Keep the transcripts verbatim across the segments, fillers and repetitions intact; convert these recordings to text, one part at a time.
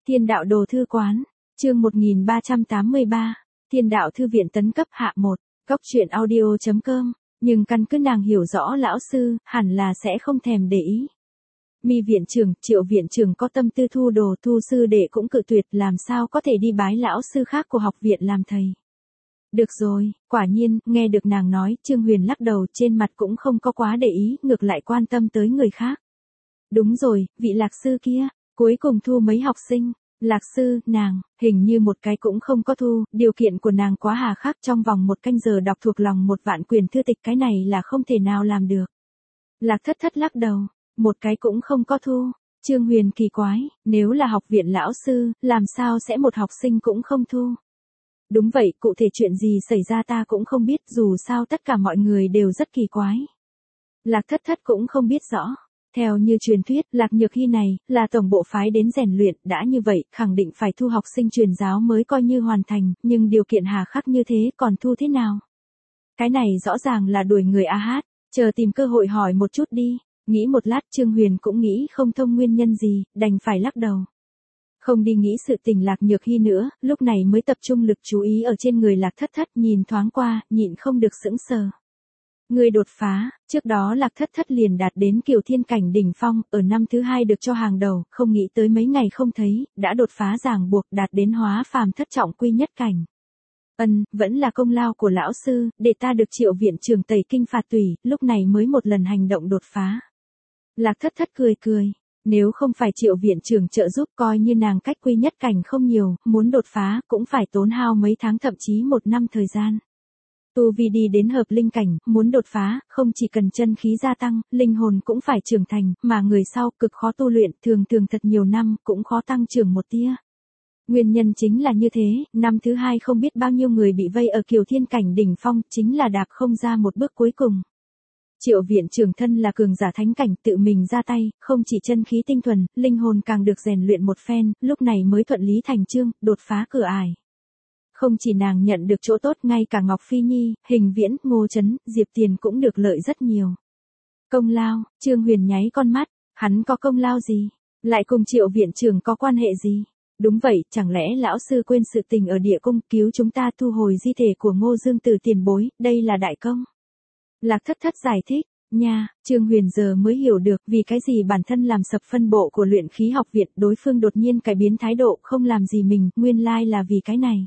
Thiên đạo đồ thư quán, chương một nghìn ba trăm tám mươi ba, Thiên đạo thư viện tấn cấp hạ một, góc truyện audio chấm com, nhưng căn cứ nàng hiểu rõ lão sư, hẳn là sẽ không thèm để ý. Mi viện trưởng, Triệu viện trưởng có tâm tư thu đồ, Thu sư đệ cũng cự tuyệt, làm sao có thể đi bái lão sư khác của học viện làm thầy. Được rồi, quả nhiên, nghe được nàng nói, Trương Huyền lắc đầu, trên mặt cũng không có quá để ý, ngược lại quan tâm tới người khác. Đúng rồi, vị lạc sư kia, cuối cùng thu mấy học sinh. Lạc sư, nàng, hình như một cái cũng không có thu, điều kiện của nàng quá hà khắc, trong vòng một canh giờ đọc thuộc lòng một vạn quyển thư tịch, cái này là không thể nào làm được. Lạc thất thất lắc đầu, một cái cũng không có thu. Trương Huyền kỳ quái, nếu là học viện lão sư, làm sao sẽ một học sinh cũng không thu. Đúng vậy, cụ thể chuyện gì xảy ra ta cũng không biết, dù sao tất cả mọi người đều rất kỳ quái. Lạc thất thất cũng không biết rõ. Theo như truyền thuyết, Lạc Nhược Hy này, là tổng bộ phái đến rèn luyện, đã như vậy, khẳng định phải thu học sinh truyền giáo mới coi như hoàn thành, nhưng điều kiện hà khắc như thế, còn thu thế nào? Cái này rõ ràng là đuổi người a hát, chờ tìm cơ hội hỏi một chút đi. Nghĩ một lát, Trương Huyền cũng nghĩ không thông nguyên nhân gì, đành phải lắc đầu. Không đi nghĩ sự tình Lạc Nhược Hy nữa, lúc này mới tập trung lực chú ý ở trên người Lạc Thất Thất, nhìn thoáng qua, nhịn không được sững sờ. Người đột phá, trước đó Lạc Thất Thất liền đạt đến Kiều Thiên cảnh đỉnh phong, ở năm thứ hai được cho hàng đầu, không nghĩ tới mấy ngày không thấy, đã đột phá ràng buộc, đạt đến hóa phàm thất trọng quy nhất cảnh. Ân, vẫn là công lao của lão sư, để ta được Triệu viện trưởng tẩy kinh phạt tùy, lúc này mới một lần hành động đột phá. Lạc Thất Thất cười cười, nếu không phải Triệu viện trưởng trợ giúp, coi như nàng cách quy nhất cảnh không nhiều, muốn đột phá cũng phải tốn hao mấy tháng thậm chí một năm thời gian. Tu vi đi đến hợp linh cảnh, muốn đột phá, không chỉ cần chân khí gia tăng, linh hồn cũng phải trưởng thành, mà người sau cực khó tu luyện, thường thường thật nhiều năm, cũng khó tăng trưởng một tia. Nguyên nhân chính là như thế, năm thứ hai không biết bao nhiêu người bị vây ở Kiều Thiên cảnh đỉnh phong, chính là đạp không ra một bước cuối cùng. Triệu viện trưởng thân là cường giả thánh cảnh, tự mình ra tay, không chỉ chân khí tinh thuần, linh hồn càng được rèn luyện một phen, lúc này mới thuận lý thành chương, đột phá cửa ải. Không chỉ nàng nhận được chỗ tốt, ngay cả Ngọc Phi Nhi, Hình Viễn, Ngô Chấn, Diệp Tiền cũng được lợi rất nhiều. Công lao, Trương Huyền nháy con mắt, hắn có công lao gì? Lại cùng Triệu viện trưởng có quan hệ gì? Đúng vậy, chẳng lẽ lão sư quên sự tình ở địa cung, cứu chúng ta thu hồi di thể của Ngô Dương Tử tiền bối, đây là đại công. Lạc Thất Thất giải thích, nha, Trương Huyền giờ mới hiểu được vì cái gì bản thân làm sập phân bộ của luyện khí học viện, đối phương đột nhiên cải biến thái độ, không làm gì mình, nguyên lai là vì cái này.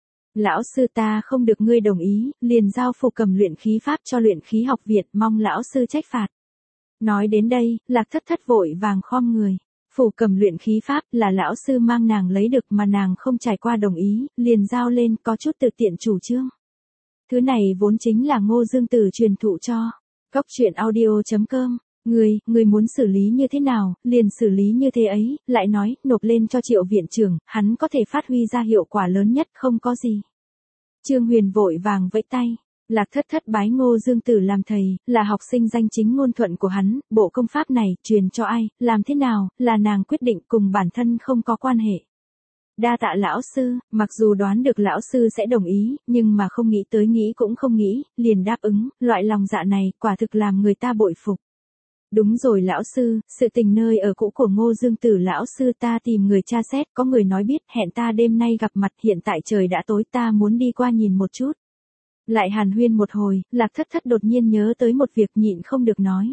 Lão sư ta không được ngươi đồng ý, liền giao phù cầm luyện khí pháp cho luyện khí học viện, mong lão sư trách phạt. Nói đến đây, Lạc Thất Thất vội vàng khom người. Phù cầm luyện khí pháp là lão sư mang nàng lấy được mà nàng không trải qua đồng ý, liền giao lên, có chút tự tiện chủ trương. Thứ này vốn chính là Ngô Dương Tử truyền thụ cho. Góc truyện audio chấm com, người, người muốn xử lý như thế nào, liền xử lý như thế ấy, lại nói, nộp lên cho Triệu viện trưởng, hắn có thể phát huy ra hiệu quả lớn nhất, không có gì. Trương Huyền vội vàng vẫy tay, Lạc Thất Thất bái Ngô Dương Tử làm thầy, là học sinh danh chính ngôn thuận của hắn, bộ công pháp này, truyền cho ai, làm thế nào, là nàng quyết định, cùng bản thân không có quan hệ. Đa tạ lão sư, mặc dù đoán được lão sư sẽ đồng ý, nhưng mà không nghĩ tới nghĩ cũng không nghĩ, liền đáp ứng, loại lòng dạ này, quả thực làm người ta bội phục. Đúng rồi lão sư, sự tình nơi ở cũ của Ngô Dương Tử lão sư ta tìm người tra xét, có người nói biết, hẹn ta đêm nay gặp mặt, hiện tại trời đã tối, ta muốn đi qua nhìn một chút. Lại hàn huyên một hồi, Lạc Thất Thất đột nhiên nhớ tới một việc, nhịn không được nói.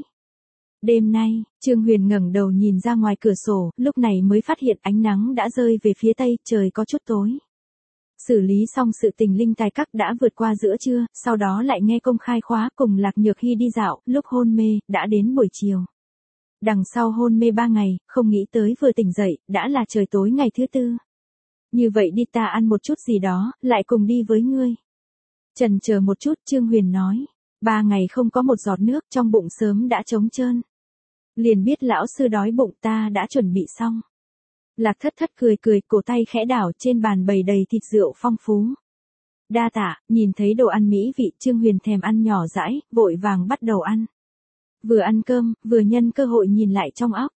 Đêm nay, Trương Huyền ngẩng đầu nhìn ra ngoài cửa sổ, lúc này mới phát hiện ánh nắng đã rơi về phía tây, trời có chút tối. Xử lý xong sự tình linh tài các đã vượt qua giữa trưa, sau đó lại nghe công khai khóa, cùng Lạc Nhược Hy đi dạo, lúc hôn mê, đã đến buổi chiều. Đằng sau hôn mê ba ngày, không nghĩ tới vừa tỉnh dậy, đã là trời tối ngày thứ tư. Như vậy đi ta ăn một chút gì đó, lại cùng đi với ngươi. Chần chờ một chút, Trương Huyền nói, ba ngày không có một giọt nước, trong bụng sớm đã trống trơn. Liền biết lão sư đói bụng, ta đã chuẩn bị xong. Lạc Thất Thất cười cười, cổ tay khẽ đảo, trên bàn bày đầy thịt rượu phong phú. Đa tạ, nhìn thấy đồ ăn mỹ vị, Trương Huyền thèm ăn nhỏ dãi, vội vàng bắt đầu ăn. Vừa ăn cơm, vừa nhân cơ hội nhìn lại trong óc.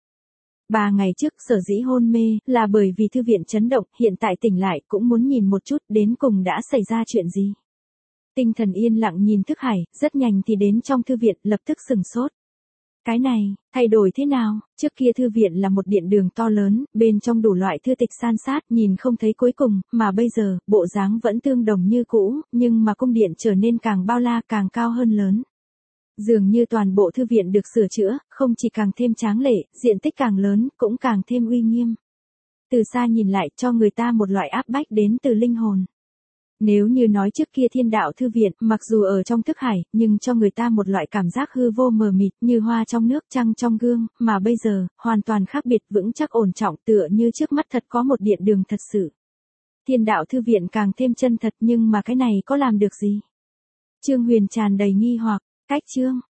Ba ngày trước sở dĩ hôn mê, là bởi vì thư viện chấn động, hiện tại tỉnh lại cũng muốn nhìn một chút, đến cùng đã xảy ra chuyện gì. Tinh thần yên lặng nhìn thức hải, rất nhanh thì đến trong thư viện, lập tức sừng sốt. Cái này, thay đổi thế nào? Trước kia thư viện là một điện đường to lớn, bên trong đủ loại thư tịch san sát, nhìn không thấy cuối cùng, mà bây giờ, bộ dáng vẫn tương đồng như cũ, nhưng mà cung điện trở nên càng bao la, càng cao hơn lớn. Dường như toàn bộ thư viện được sửa chữa, không chỉ càng thêm tráng lệ, diện tích càng lớn, cũng càng thêm uy nghiêm. Từ xa nhìn lại cho người ta một loại áp bách đến từ linh hồn. Nếu như nói trước kia Thiên Đạo Thư Viện, mặc dù ở trong thức hải, nhưng cho người ta một loại cảm giác hư vô mờ mịt như hoa trong nước trăng trong gương, mà bây giờ, hoàn toàn khác biệt vững chắc ổn trọng tựa như trước mắt thật có một điện đường thật sự. Thiên Đạo Thư Viện càng thêm chân thật nhưng mà cái này có làm được gì? Trương Huyền tràn đầy nghi hoặc, cách chương.